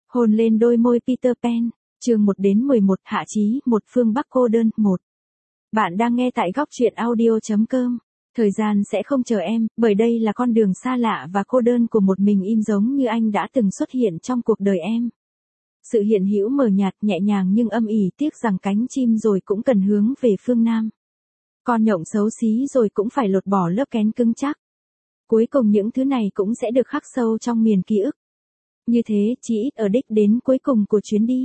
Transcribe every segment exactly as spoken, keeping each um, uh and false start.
Hôn lên đôi môi Peter Pan, chương một đến mười một, Hạ Chí, một phương Bắc cô đơn, một. Bạn đang nghe tại góc truyện audio.com. Thời gian sẽ không chờ em, bởi đây là con đường xa lạ và cô đơn của một mình im giống như anh đã từng xuất hiện trong cuộc đời em. Sự hiện hữu mờ nhạt nhẹ nhàng nhưng âm ỉ, tiếc rằng cánh chim rồi cũng cần hướng về phương Nam. Con nhộng xấu xí rồi cũng phải lột bỏ lớp kén cứng chắc. Cuối cùng những thứ này cũng sẽ được khắc sâu trong miền ký ức. Như thế, chỉ ít ở đích đến cuối cùng của chuyến đi.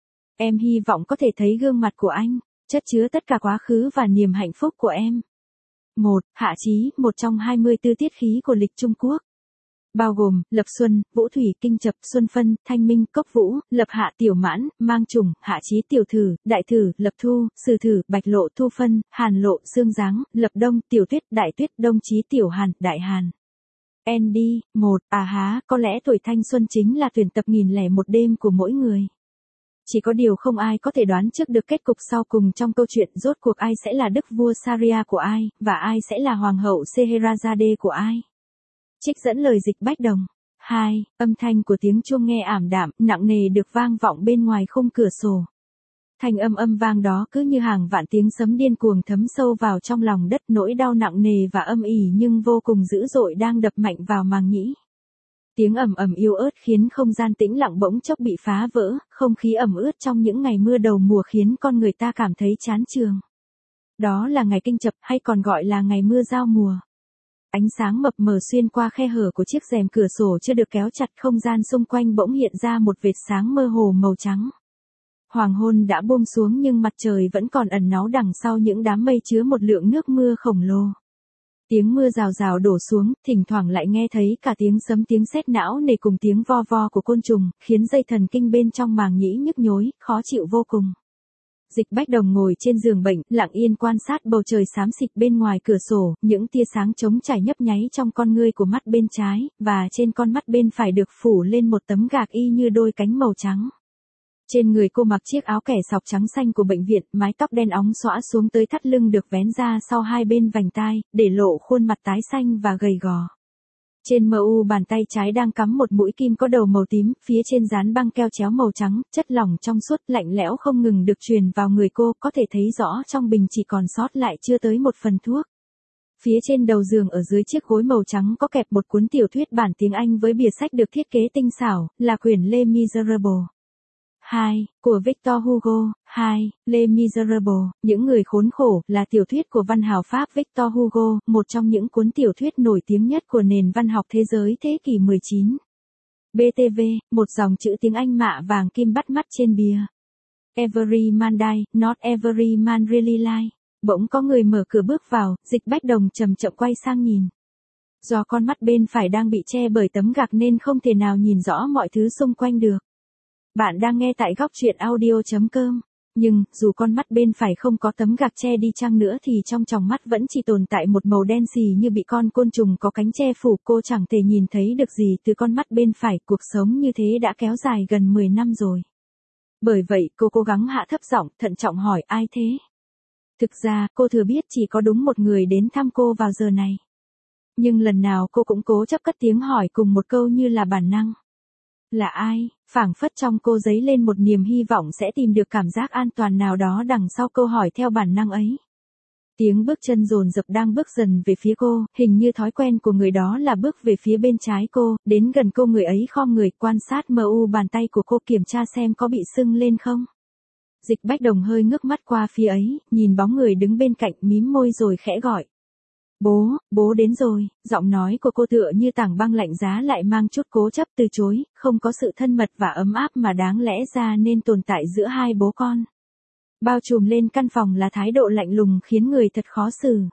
Em hy vọng có thể thấy gương mặt của anh, chất chứa tất cả quá khứ và niềm hạnh phúc của em. một. Hạ Chí, một trong hai mươi tư tiết khí của lịch Trung Quốc. Bao gồm, Lập Xuân, Vũ Thủy, Kinh Chập, Xuân Phân, Thanh Minh, Cốc Vũ, Lập Hạ, Tiểu Mãn, Mang Trùng, Hạ Chí, Tiểu Thử, Đại Thử, Lập Thu, Sử Thử, Bạch Lộ, Thu Phân, Hàn Lộ, Sương Giáng, Lập Đông, Tiểu Tuyết, Đại Tuyết, Đông Chí, Tiểu Hàn, Đại Hàn. Andy, một. À há, có lẽ tuổi thanh xuân chính là tuyển tập nghìn lẻ một đêm của mỗi người. Chỉ có điều không ai có thể đoán trước được kết cục sau cùng trong câu chuyện rốt cuộc ai sẽ là đức vua Saria của ai, và ai sẽ là hoàng hậu Scheherazade của ai. Trích dẫn lời Dịch Bách Đồng. hai. Âm thanh của tiếng chuông nghe ảm đạm, nặng nề được vang vọng bên ngoài khung cửa sổ. Thanh âm âm vang đó cứ như hàng vạn tiếng sấm điên cuồng thấm sâu vào trong lòng đất, nỗi đau nặng nề và âm ỉ nhưng vô cùng dữ dội đang đập mạnh vào màng nhĩ. Tiếng ầm ầm yếu ớt khiến không gian tĩnh lặng bỗng chốc bị phá vỡ, không khí ẩm ướt trong những ngày mưa đầu mùa khiến con người ta cảm thấy chán chường. Đó là ngày Kinh Chập hay còn gọi là ngày mưa giao mùa. Ánh sáng mập mờ xuyên qua khe hở của chiếc rèm cửa sổ chưa được kéo chặt, không gian xung quanh bỗng hiện ra một vệt sáng mơ hồ màu trắng. Hoàng hôn đã buông xuống nhưng mặt trời vẫn còn ẩn náu đằng sau những đám mây chứa một lượng nước mưa khổng lồ. Tiếng mưa rào rào đổ xuống, thỉnh thoảng lại nghe thấy cả tiếng sấm, tiếng sét não nề cùng tiếng vo vo của côn trùng, khiến dây thần kinh bên trong màng nhĩ nhức nhối, khó chịu vô cùng. Dịch Bách Đồng ngồi trên giường bệnh, lặng yên quan sát bầu trời xám xịt bên ngoài cửa sổ, những tia sáng trống trải nhấp nháy trong con ngươi của mắt bên trái, và trên con mắt bên phải được phủ lên một tấm gạc y như đôi cánh màu trắng. Trên người cô mặc chiếc áo kẻ sọc trắng xanh của bệnh viện, mái tóc đen óng xõa xuống tới thắt lưng được vén ra sau hai bên vành tai, để lộ khuôn mặt tái xanh và gầy gò. Trên mờ u bàn tay trái đang cắm một mũi kim có đầu màu tím, phía trên dán băng keo chéo màu trắng, chất lỏng trong suốt lạnh lẽo không ngừng được truyền vào người cô, có thể thấy rõ trong bình chỉ còn sót lại chưa tới một phần thuốc. Phía trên đầu giường ở dưới chiếc gối màu trắng có kẹp một cuốn tiểu thuyết bản tiếng Anh với bìa sách được thiết kế tinh xảo, là quyển Les Miserables. hai. Của Victor Hugo. hai. Les Miserables, Những người khốn khổ, là tiểu thuyết của văn hào Pháp Victor Hugo, một trong những cuốn tiểu thuyết nổi tiếng nhất của nền văn học thế giới thế kỷ mười chín. bê tê vê, một dòng chữ tiếng Anh mạ vàng kim bắt mắt trên bìa. Every man die, not every man really lie. Bỗng có người mở cửa bước vào, Dịch Bách Đồng chậm chậm quay sang nhìn. Do con mắt bên phải đang bị che bởi tấm gạc nên không thể nào nhìn rõ mọi thứ xung quanh được. Bạn đang nghe tại góc truyện audio.com. Nhưng, dù con mắt bên phải không có tấm gạc che đi chăng nữa thì trong tròng mắt vẫn chỉ tồn tại một màu đen xì như bị con côn trùng có cánh che phủ. Cô chẳng thể nhìn thấy được gì từ con mắt bên phải. Cuộc sống như thế đã kéo dài gần mười năm rồi. Bởi vậy cô cố gắng hạ thấp giọng, thận trọng hỏi ai thế? Thực ra, cô thừa biết chỉ có đúng một người đến thăm cô vào giờ này. Nhưng lần nào cô cũng cố chấp cất tiếng hỏi cùng một câu như là bản năng. Là ai? Phảng phất trong cô dấy lên một niềm hy vọng sẽ tìm được cảm giác an toàn nào đó đằng sau câu hỏi theo bản năng ấy. Tiếng bước chân dồn dập đang bước dần về phía cô, hình như thói quen của người đó là bước về phía bên trái cô, đến gần cô người ấy khom người quan sát mờ u bàn tay của cô kiểm tra xem có bị sưng lên không. Dịch Bách Đồng hơi ngước mắt qua phía ấy, nhìn bóng người đứng bên cạnh mím môi rồi khẽ gọi. Bố, bố đến rồi, giọng nói của cô tựa như tảng băng lạnh giá lại mang chút cố chấp từ chối, không có sự thân mật và ấm áp mà đáng lẽ ra nên tồn tại giữa hai bố con. Bao trùm lên căn phòng là thái độ lạnh lùng khiến người thật khó xử.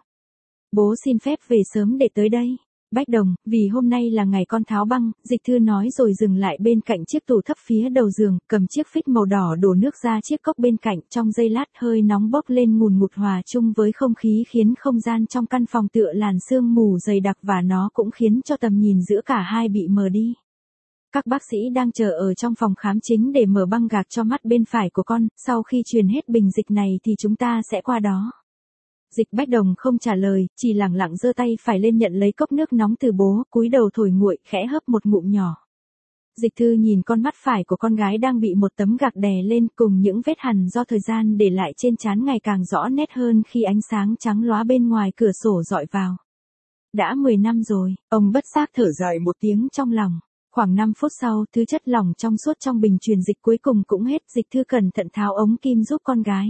Bố xin phép về sớm để tới đây. Bách Đồng, vì hôm nay là ngày con tháo băng, Dịch Thư nói rồi dừng lại bên cạnh chiếc tủ thấp phía đầu giường, cầm chiếc phích màu đỏ đổ nước ra chiếc cốc bên cạnh, trong giây lát hơi nóng bốc lên ngùn ngụt hòa chung với không khí khiến không gian trong căn phòng tựa làn sương mù dày đặc và nó cũng khiến cho tầm nhìn giữa cả hai bị mờ đi. Các bác sĩ đang chờ ở trong phòng khám chính để mở băng gạc cho mắt bên phải của con, sau khi truyền hết bình dịch này thì chúng ta sẽ qua đó. Dịch Bách Đồng không trả lời, chỉ lẳng lặng giơ tay phải lên nhận lấy cốc nước nóng từ bố, cúi đầu thổi nguội, khẽ hớp một ngụm nhỏ. Dịch Thư nhìn con mắt phải của con gái đang bị một tấm gạc đè lên cùng những vết hằn do thời gian để lại trên trán ngày càng rõ nét hơn khi ánh sáng trắng lóa bên ngoài cửa sổ dọi vào. Đã mười năm rồi, ông bất giác thở dài một tiếng trong lòng. Khoảng năm phút sau, thứ chất lỏng trong suốt trong bình truyền dịch cuối cùng cũng hết. Dịch Thư cẩn thận tháo ống kim giúp con gái.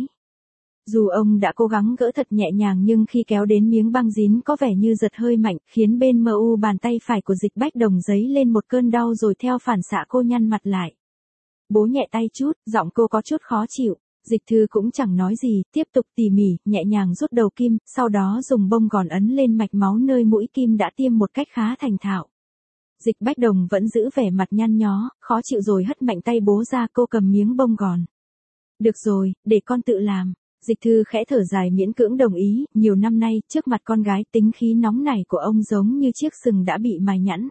Dù ông đã cố gắng gỡ thật nhẹ nhàng nhưng khi kéo đến miếng băng dín có vẻ như giật hơi mạnh, khiến bên mờ u bàn tay phải của Dịch Bách Đồng dấy lên một cơn đau rồi theo phản xạ cô nhăn mặt lại. Bố nhẹ tay chút, giọng cô có chút khó chịu. Dịch Thư cũng chẳng nói gì, tiếp tục tỉ mỉ, nhẹ nhàng rút đầu kim, sau đó dùng bông gòn ấn lên mạch máu nơi mũi kim đã tiêm một cách khá thành thạo. Dịch Bách Đồng vẫn giữ vẻ mặt nhăn nhó, khó chịu rồi hất mạnh tay bố ra. Cô cầm miếng bông gòn. Được rồi, để con tự làm. Dịch Thư khẽ thở dài miễn cưỡng đồng ý. Nhiều năm nay, trước mặt con gái, tính khí nóng nảy của ông giống như chiếc sừng đã bị mài nhẵn.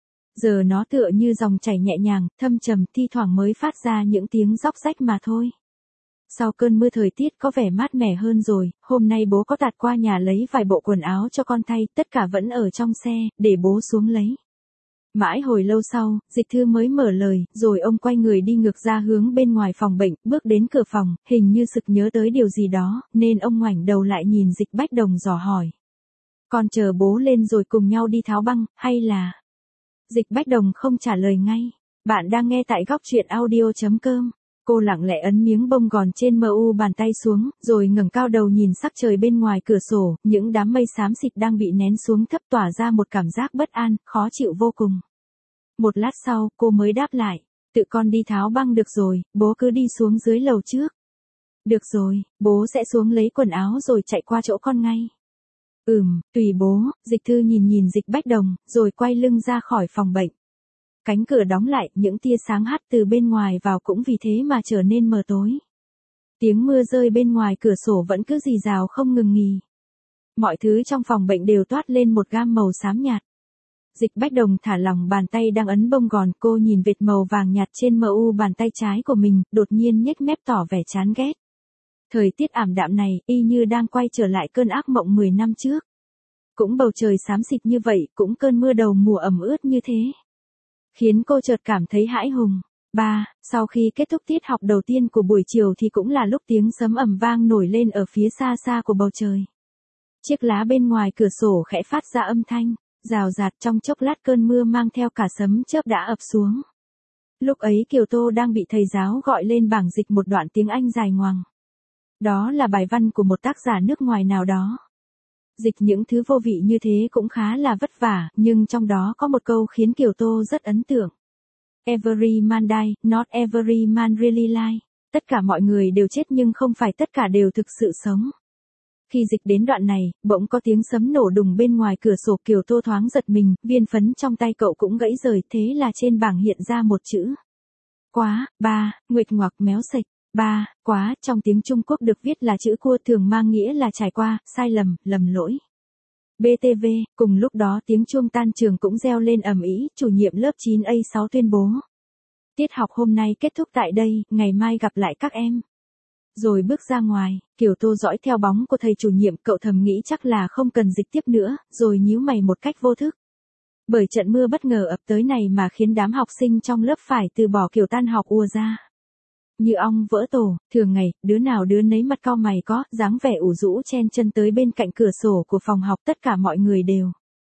Giờ nó tựa như dòng chảy nhẹ nhàng, thâm trầm, thi thoảng mới phát ra những tiếng róc rách mà thôi. Sau cơn mưa thời tiết có vẻ mát mẻ hơn rồi, hôm nay bố có tạt qua nhà lấy vài bộ quần áo cho con thay, tất cả vẫn ở trong xe, để bố xuống lấy. Mãi hồi lâu sau, Dịch Thư mới mở lời, rồi ông quay người đi ngược ra hướng bên ngoài phòng bệnh, bước đến cửa phòng, hình như sực nhớ tới điều gì đó, nên ông ngoảnh đầu lại nhìn Dịch Bách Đồng dò hỏi. Con chờ bố lên rồi cùng nhau đi tháo băng, hay là... Dịch Bách Đồng không trả lời ngay. Bạn đang nghe tại góc truyện audio chấm com. Cô lặng lẽ ấn miếng bông gòn trên mờ u bàn tay xuống, rồi ngẩng cao đầu nhìn sắc trời bên ngoài cửa sổ, những đám mây xám xịt đang bị nén xuống thấp tỏa ra một cảm giác bất an, khó chịu vô cùng. Một lát sau, cô mới đáp lại, tự con đi tháo băng được rồi, bố cứ đi xuống dưới lầu trước. Được rồi, bố sẽ xuống lấy quần áo rồi chạy qua chỗ con ngay. Ừm, tùy bố. Dịch Thư nhìn nhìn Dịch Bách Đồng, rồi quay lưng ra khỏi phòng bệnh. Cánh cửa đóng lại, những tia sáng hắt từ bên ngoài vào cũng vì thế mà trở nên mờ tối. Tiếng mưa rơi bên ngoài cửa sổ vẫn cứ rì rào không ngừng nghỉ. Mọi thứ trong phòng bệnh đều toát lên một gam màu xám nhạt. Dịch Bách Đồng thả lỏng bàn tay đang ấn bông gòn, cô nhìn vệt màu vàng nhạt trên mờ u bàn tay trái của mình, đột nhiên nhếch mép tỏ vẻ chán ghét. Thời tiết ảm đạm này, y như đang quay trở lại cơn ác mộng mười năm trước. Cũng bầu trời xám xịt như vậy, cũng cơn mưa đầu mùa ẩm ướt như thế. Khiến cô chợt cảm thấy hãi hùng. Ba, sau khi kết thúc tiết học đầu tiên của buổi chiều thì cũng là lúc tiếng sấm ầm vang nổi lên ở phía xa xa của bầu trời. Chiếc lá bên ngoài cửa sổ khẽ phát ra âm thanh, rào rạt, trong chốc lát cơn mưa mang theo cả sấm chớp đã ập xuống. Lúc ấy Kiều Tô đang bị thầy giáo gọi lên bảng dịch một đoạn tiếng Anh dài ngoằng. Đó là bài văn của một tác giả nước ngoài nào đó. Dịch những thứ vô vị như thế cũng khá là vất vả, nhưng trong đó có một câu khiến Kiều Tô rất ấn tượng. Every man die, not every man really live. Tất cả mọi người đều chết nhưng không phải tất cả đều thực sự sống. Khi dịch đến đoạn này, bỗng có tiếng sấm nổ đùng bên ngoài cửa sổ. Kiều Tô thoáng giật mình, viên phấn trong tay cậu cũng gãy rời, thế là trên bảng hiện ra một chữ. Quá, ba, nguệch ngoạc méo sạch. Ba, quá, trong tiếng Trung Quốc được viết là chữ cua, thường mang nghĩa là trải qua, sai lầm, lầm lỗi. bê tê vê, cùng lúc đó tiếng chuông tan trường cũng reo lên ầm ĩ, chủ nhiệm lớp chín A sáu tuyên bố. Tiết học hôm nay kết thúc tại đây, ngày mai gặp lại các em. Rồi bước ra ngoài, Kiều Tô dõi theo bóng của thầy chủ nhiệm, cậu thầm nghĩ chắc là không cần dịch tiếp nữa, rồi nhíu mày một cách vô thức. Bởi trận mưa bất ngờ ập tới này mà khiến đám học sinh trong lớp phải từ bỏ kiểu tan học ùa ra. Như ong vỡ tổ, thường ngày, đứa nào đứa nấy mặt cau mày có, dáng vẻ ủ rũ chen chân tới bên cạnh cửa sổ của phòng học, tất cả mọi người đều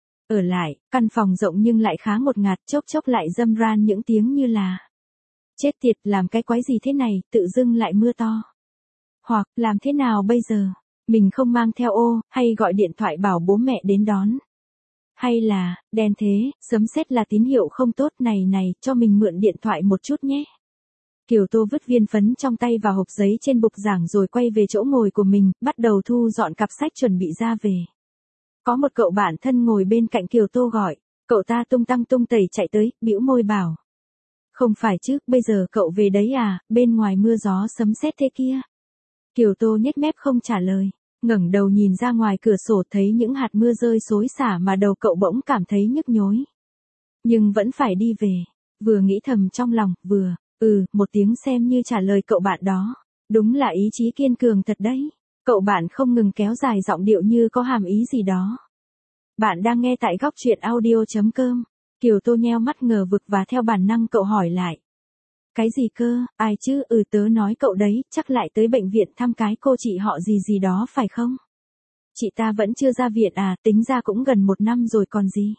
ở lại. Căn phòng rộng nhưng lại khá ngột ngạt, chốc chốc lại râm ran những tiếng như là chết tiệt, làm cái quái gì thế này, tự dưng lại mưa to. Hoặc, làm thế nào bây giờ? Mình không mang theo ô, hay gọi điện thoại bảo bố mẹ đến đón. Hay là, đen thế, sấm sét là tín hiệu không tốt, này này, cho mình mượn điện thoại một chút nhé. Kiều Tô vứt viên phấn trong tay vào hộp giấy trên bục giảng rồi quay về chỗ ngồi của mình, bắt đầu thu dọn cặp sách chuẩn bị ra về. Có một cậu bạn thân ngồi bên cạnh Kiều Tô gọi, cậu ta tung tăng tung tẩy chạy tới, bĩu môi bảo. Không phải chứ, bây giờ cậu về đấy à, bên ngoài mưa gió sấm sét thế kia. Kiều Tô nhếch mép không trả lời, ngẩng đầu nhìn ra ngoài cửa sổ thấy những hạt mưa rơi xối xả mà đầu cậu bỗng cảm thấy nhức nhối. Nhưng vẫn phải đi về, vừa nghĩ thầm trong lòng, vừa, ừ, một tiếng xem như trả lời cậu bạn đó. Đúng là ý chí kiên cường thật đấy. Cậu bạn không ngừng kéo dài giọng điệu như có hàm ý gì đó. Bạn đang nghe tại góc truyện audio chấm com. Kiều Tô nheo mắt ngờ vực và theo bản năng cậu hỏi lại. Cái gì cơ, ai chứ, ừ tớ nói cậu đấy, chắc lại tới bệnh viện thăm cái cô chị họ gì gì đó phải không? Chị ta vẫn chưa ra viện à, tính ra cũng gần một năm rồi còn gì.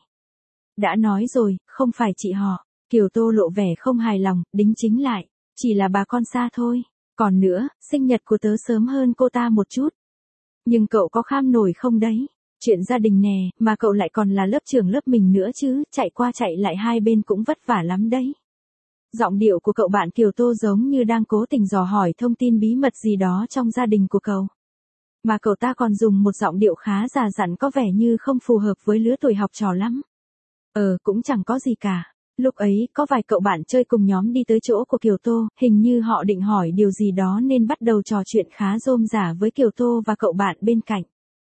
Đã nói rồi, không phải chị họ. Kiều Tô lộ vẻ không hài lòng, đính chính lại. Chỉ là bà con xa thôi. Còn nữa, sinh nhật của tớ sớm hơn cô ta một chút. Nhưng cậu có kham nổi không đấy? Chuyện gia đình nè, mà cậu lại còn là lớp trưởng lớp mình nữa chứ, chạy qua chạy lại hai bên cũng vất vả lắm đấy. Giọng điệu của cậu bạn Kiều Tô giống như đang cố tình dò hỏi thông tin bí mật gì đó trong gia đình của cậu. Mà cậu ta còn dùng một giọng điệu khá già dặn có vẻ như không phù hợp với lứa tuổi học trò lắm. Ờ, cũng chẳng có gì cả. Lúc ấy, có vài cậu bạn chơi cùng nhóm đi tới chỗ của Kiều Tô, hình như họ định hỏi điều gì đó nên bắt đầu trò chuyện khá rôm rả với Kiều Tô và cậu bạn bên cạnh.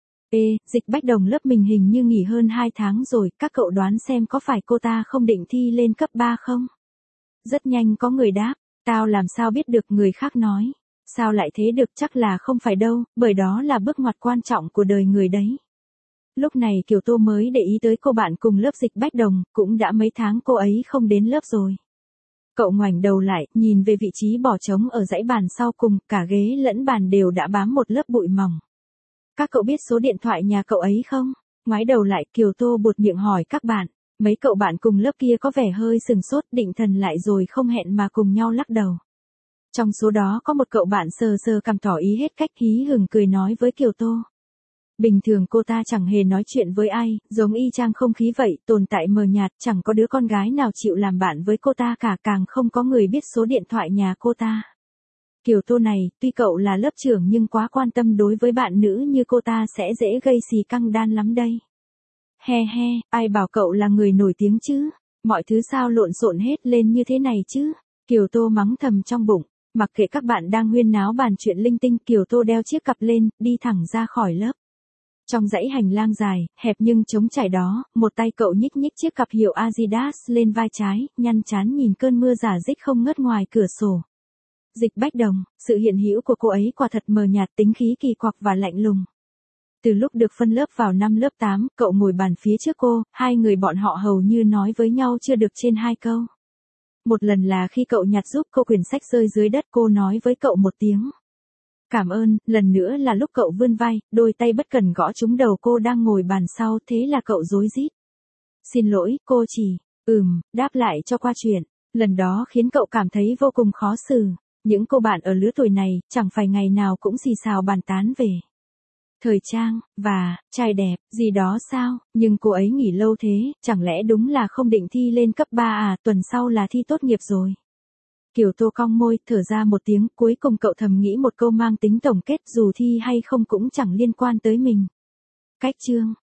Ê, Dịch Bách Đồng lớp mình hình như nghỉ hơn hai tháng rồi, các cậu đoán xem có phải cô ta không định thi lên cấp ba không? Rất nhanh có người đáp, tao làm sao biết được, người khác nói. Sao lại thế được, chắc là không phải đâu, bởi đó là bước ngoặt quan trọng của đời người đấy. Lúc này Kiều Tô mới để ý tới cô bạn cùng lớp Dịch Bách Đồng, cũng đã mấy tháng cô ấy không đến lớp rồi. Cậu ngoảnh đầu lại, nhìn về vị trí bỏ trống ở dãy bàn sau cùng, cả ghế lẫn bàn đều đã bám một lớp bụi mỏng. Các cậu biết số điện thoại nhà cậu ấy không? Ngoái đầu lại, Kiều Tô buột miệng hỏi các bạn. Mấy cậu bạn cùng lớp kia có vẻ hơi sừng sốt, định thần lại rồi không hẹn mà cùng nhau lắc đầu. Trong số đó có một cậu bạn sờ sờ cằm tỏ ý hết cách, hí hửng cười nói với Kiều Tô. Bình thường cô ta chẳng hề nói chuyện với ai, giống y chang không khí vậy, tồn tại mờ nhạt, chẳng có đứa con gái nào chịu làm bạn với cô ta cả, càng không có người biết số điện thoại nhà cô ta. Kiều Tô này, tuy cậu là lớp trưởng nhưng quá quan tâm đối với bạn nữ như cô ta sẽ dễ gây xì căng đan lắm đây. He he, ai bảo cậu là người nổi tiếng chứ, mọi thứ sao lộn xộn hết lên như thế này chứ. Kiều Tô mắng thầm trong bụng, mặc kệ các bạn đang huyên náo bàn chuyện linh tinh, Kiều Tô đeo chiếc cặp lên, đi thẳng ra khỏi lớp. Trong dãy hành lang dài, hẹp nhưng trống trải đó, một tay cậu nhích nhích chiếc cặp hiệu Adidas lên vai trái, nhăn trán nhìn cơn mưa rả rích không ngớt ngoài cửa sổ. Dịch Bách Đồng, sự hiện hữu của cô ấy quả thật mờ nhạt, tính khí kỳ quặc và lạnh lùng. Từ lúc được phân lớp vào năm lớp tám, cậu ngồi bàn phía trước cô, hai người bọn họ hầu như nói với nhau chưa được trên hai câu. Một lần là khi cậu nhặt giúp cô quyển sách rơi dưới đất, cô nói với cậu một tiếng cảm ơn, lần nữa là lúc cậu vươn vai, đôi tay bất cần gõ trúng đầu cô đang ngồi bàn sau, thế là cậu rối rít. Xin lỗi, cô chỉ, ừm, đáp lại cho qua chuyện. Lần đó khiến cậu cảm thấy vô cùng khó xử. Những cô bạn ở lứa tuổi này, chẳng phải ngày nào cũng xì xào bàn tán về thời trang, và, trai đẹp, gì đó sao, nhưng cô ấy nghỉ lâu thế, chẳng lẽ đúng là không định thi lên cấp ba à, tuần sau là thi tốt nghiệp rồi. Kiều Tô cong môi, thở ra một tiếng, cuối cùng cậu thầm nghĩ một câu mang tính tổng kết, dù thi hay không cũng chẳng liên quan tới mình. Cách chương